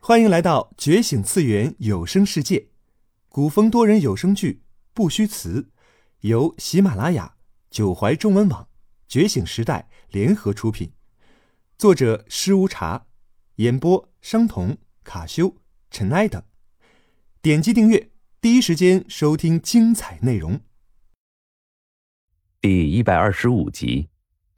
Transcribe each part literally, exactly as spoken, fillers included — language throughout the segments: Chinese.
欢迎来到觉醒次元有声世界，古风多人有声剧不虚词，由喜马拉雅、九怀中文网、觉醒时代联合出品，作者施无茶，演播商童、卡修、尘埃等。点击订阅，第一时间收听精彩内容。 第一百二十五集。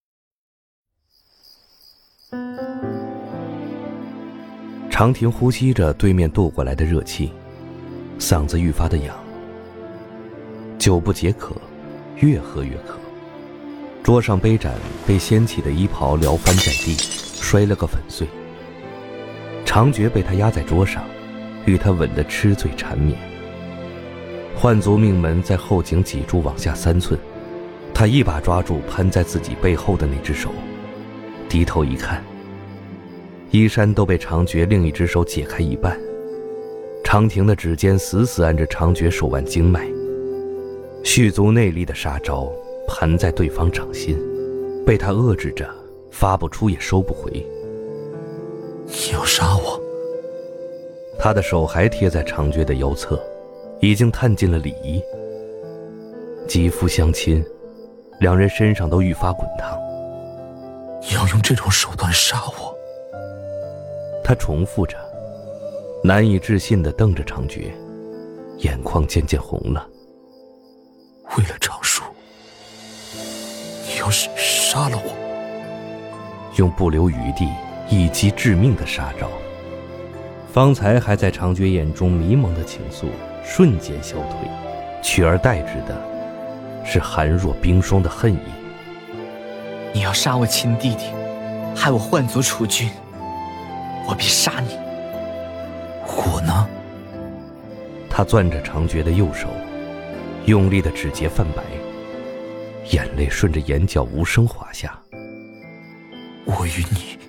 长亭呼吸着对面渡过来的热气，嗓子愈发的痒。酒不解渴，越喝越渴。桌上杯盏被掀起的衣袍撩翻在地，摔了个粉碎。长觉被他压在桌上，与他吻得痴醉缠绵。幻族命门在后颈脊柱往下三寸，他一把抓住攀在自己背后的那只手，低头一看，衣衫都被长觉另一只手解开一半，长亭的指尖死死按着长觉手腕经脉，蓄足内力的杀招盘在对方掌心，被他遏制着，发不出也收不回。 你要杀我？ 他的手还贴在长觉的腰侧，已经探进了里衣，肌肤相亲，两人身上都愈发滚烫。 你要用这种手段杀我？ 他重复着，难以置信地瞪着长觉，眼眶渐渐红了。 为了长叔，你要是杀了我？ 用不留余地一击致命的杀招，方才还在长觉眼中迷蒙的情愫瞬间消退，取而代之的是寒若冰霜的恨意。 你要杀我亲弟弟，害我幻族储君，我必杀你。 我呢？ 他攥着长觉的右手，用力的指节泛白，眼泪顺着眼角无声滑下。 我与你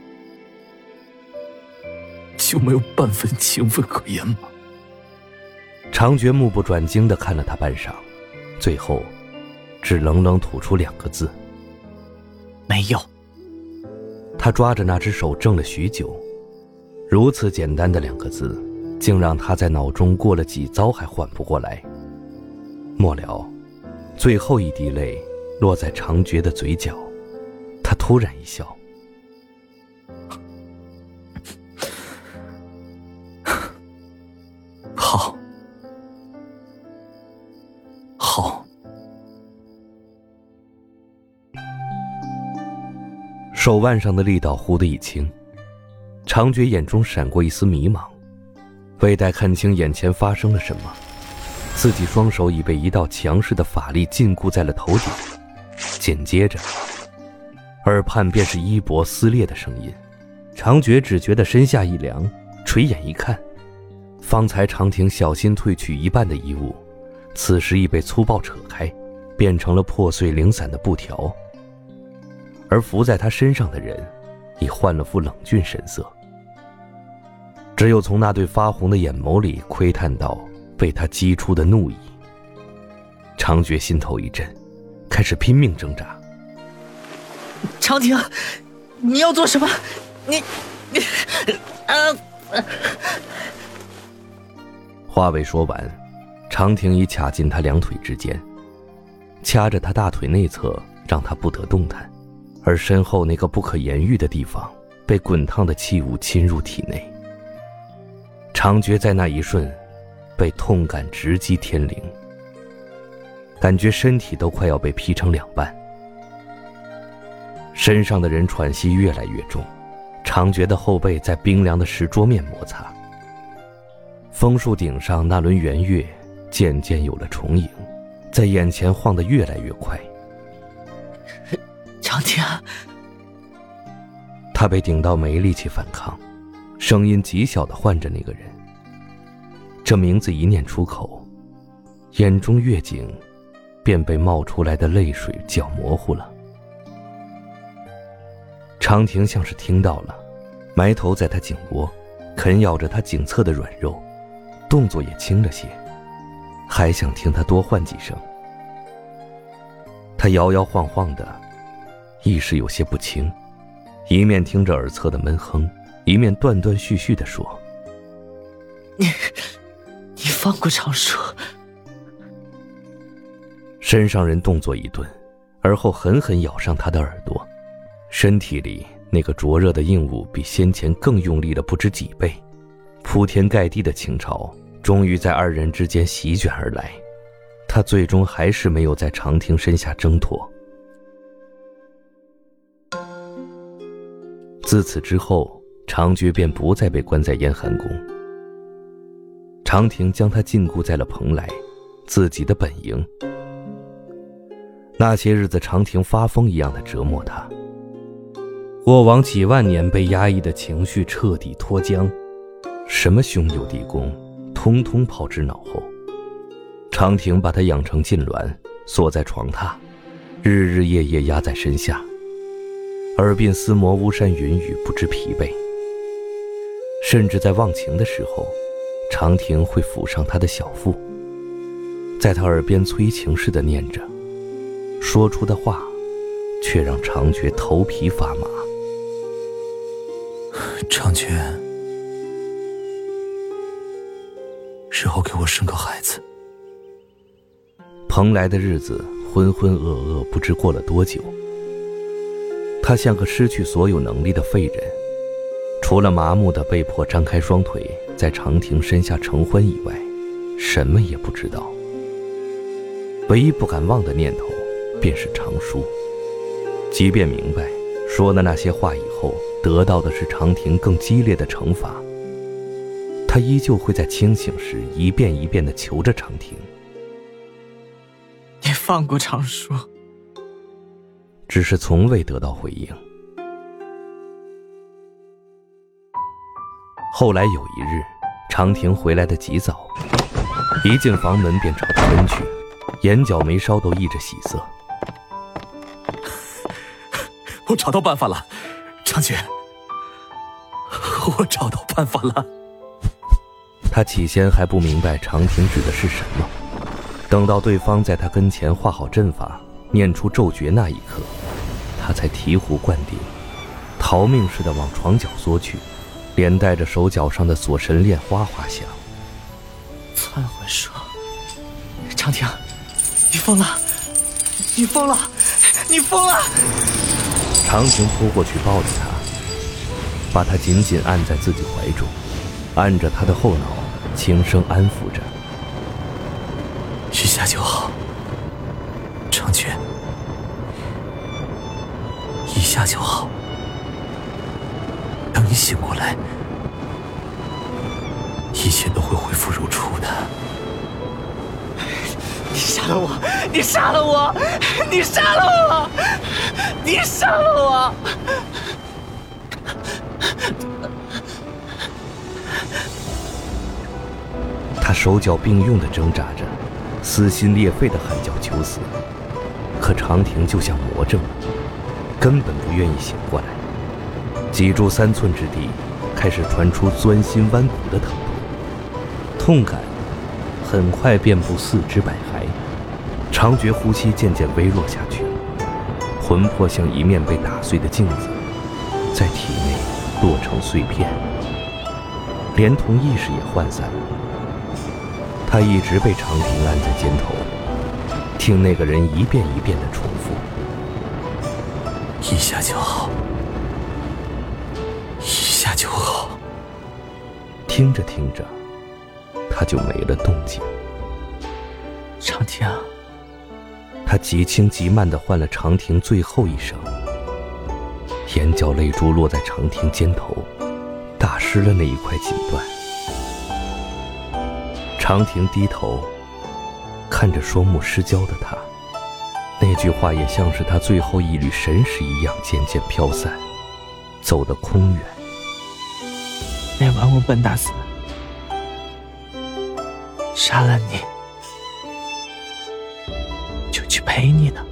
就没有半分情分可言吗？ 长觉目不转睛地看了他半晌，最后只冷冷吐出两个字： 没有。 他抓着那只手怔了许久，如此简单的两个字，竟让他在脑中过了几遭还缓不过来。末了，最后一滴泪落在长觉的嘴角，他突然一笑。 好，好。 手腕上的力道忽的一轻，长觉眼中闪过一丝迷茫，未待看清眼前发生了什么，自己双手已被一道强势的法力禁锢在了头顶，紧接着耳畔便是衣帛撕裂的声音。长觉只觉得身下一凉，垂眼一看，方才长亭小心褪去一半的衣物，此时已被粗暴扯开，变成了破碎零散的布条，而伏在他身上的人已换了副冷峻神色，只有从那对发红的眼眸里窥探到被他激出的怒意。长觉心头一震，开始拼命挣扎。 长亭，你要做什么？你你啊！ 话未说完，长亭已卡进他两腿之间，掐着他大腿内侧，让他不得动弹，而身后那个不可言喻的地方被滚烫的气雾侵入体内。长觉在那一瞬被痛感直击天灵，感觉身体都快要被劈成两半。身上的人喘息越来越重，长觉的后背在冰凉的石桌面摩擦。枫树顶上那轮圆月渐渐有了重影，在眼前晃得越来越快。 长亭， 他被顶到没力气反抗，声音极小地唤着那个人。这名字一念出口，眼中月景便被冒出来的泪水搅模糊了。长亭像是听到了，埋头在他颈窝，啃咬着他颈侧的软肉，动作也轻了些，还想听他多唤几声。他摇摇晃晃的，意识有些不清，一面听着耳侧的闷哼，一面断断续续地说： 你你放过长叔。 身上人动作一顿，而后狠狠咬上他的耳朵，身体里那个灼热的硬物比先前更用力了不知几倍，铺天盖地的情潮终于在二人之间席卷而来，他最终还是没有在长亭身下挣脱。自此之后，长觉便不再被关在燕寒宫，长亭将他禁锢在了蓬莱，自己的本营。那些日子，长亭发疯一样的折磨他，过往几万年被压抑的情绪彻底脱缰，什么兄友弟恭，通通抛之脑后。长亭把他养成禁挛，锁在床榻，日日夜夜压在身下，耳鬓厮磨，巫山云雨，不知疲惫。甚至在忘情的时候，长亭会抚上他的小腹，在他耳边催情似的念着，说出的话却让长觉头皮发麻。 长觉，日后给我生个孩子。 蓬莱的日子浑浑噩噩，不知过了多久。他像个失去所有能力的废人，除了麻木的被迫张开双腿在长亭身下承欢以外，什么也不知道。唯一不敢忘的念头便是长叔，即便明白说了那些话以后得到的是长亭更激烈的惩罚，他依旧会在清醒时一遍一遍地求着长亭， 你放过长叔。 只是从未得到回应。后来有一日，长亭回来的极早，一进房门便朝他奔去，眼角眉梢都溢着喜色。 我找到办法了，长觉，我找到办法了。 他起先还不明白长亭指的是什么，等到对方在他跟前画好阵法，念出咒诀那一刻，他才醍醐灌顶，逃命似的往床角缩去，连带着手脚上的锁神链哗哗响。 窜魂术，长亭，你疯了，你疯了，你疯了！ 长亭扑过去抱着他，把他紧紧按在自己怀中，按着他的后脑，轻声安抚着。 一下就好，长觉，一下就好。等你醒过来，一切都会恢复如初的。 你杀了我！你杀了我！你杀了我！你杀了我！ 他手脚并用地挣扎着，撕心裂肺地喊叫求死，可长亭就像魔怔，根本不愿意醒过来。脊柱三寸之地开始传出钻心剜骨的疼痛，痛感很快遍布四肢百骸，长觉呼吸渐渐微弱下去，魂魄像一面被打碎的镜子，在体内落成碎片，连同意识也涣散了。他一直被长亭按在肩头，听那个人一遍一遍地重复： 一下就好，一下就好。 听着听着，他就没了动静。 长亭， 他极轻极慢地唤了长亭最后一声，眼角泪珠落在长亭肩头，打湿了那一块锦缎。长亭低头看着双目失焦的他，那句话也像是他最后一缕神识一样渐渐飘散，走得空远。 那晚我笨大死，杀了你就去陪你呢。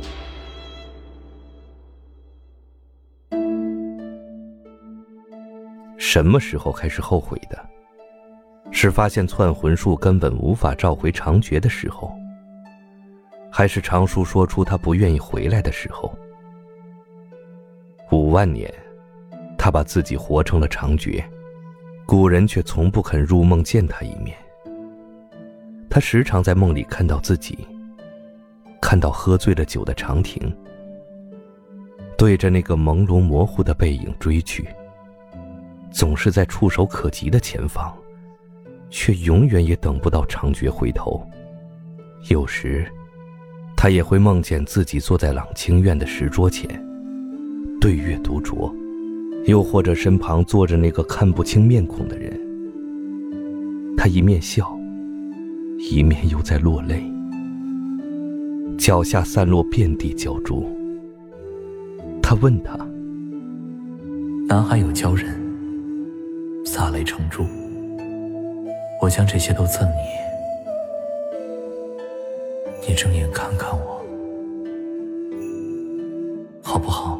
什么时候开始后悔的？是发现窜魂术根本无法召回长觉的时候，还是长叔说出他不愿意回来的时候？五万年，他把自己活成了长觉， 古人却从不肯入梦见他一面。他时常在梦里看到自己，看到喝醉了酒的长亭，对着那个朦胧模糊的背影追去，总是在触手可及的前方，却永远也等不到长觉回头。有时他也会梦见自己坐在朗清院的石桌前，对月独酌，又或者身旁坐着那个看不清面孔的人。他一面笑，一面又在落泪，脚下散落遍地胶珠。他问他： 南海有鲛人，洒泪成珠，我将这些都赠你，你睁眼看看我，好不好？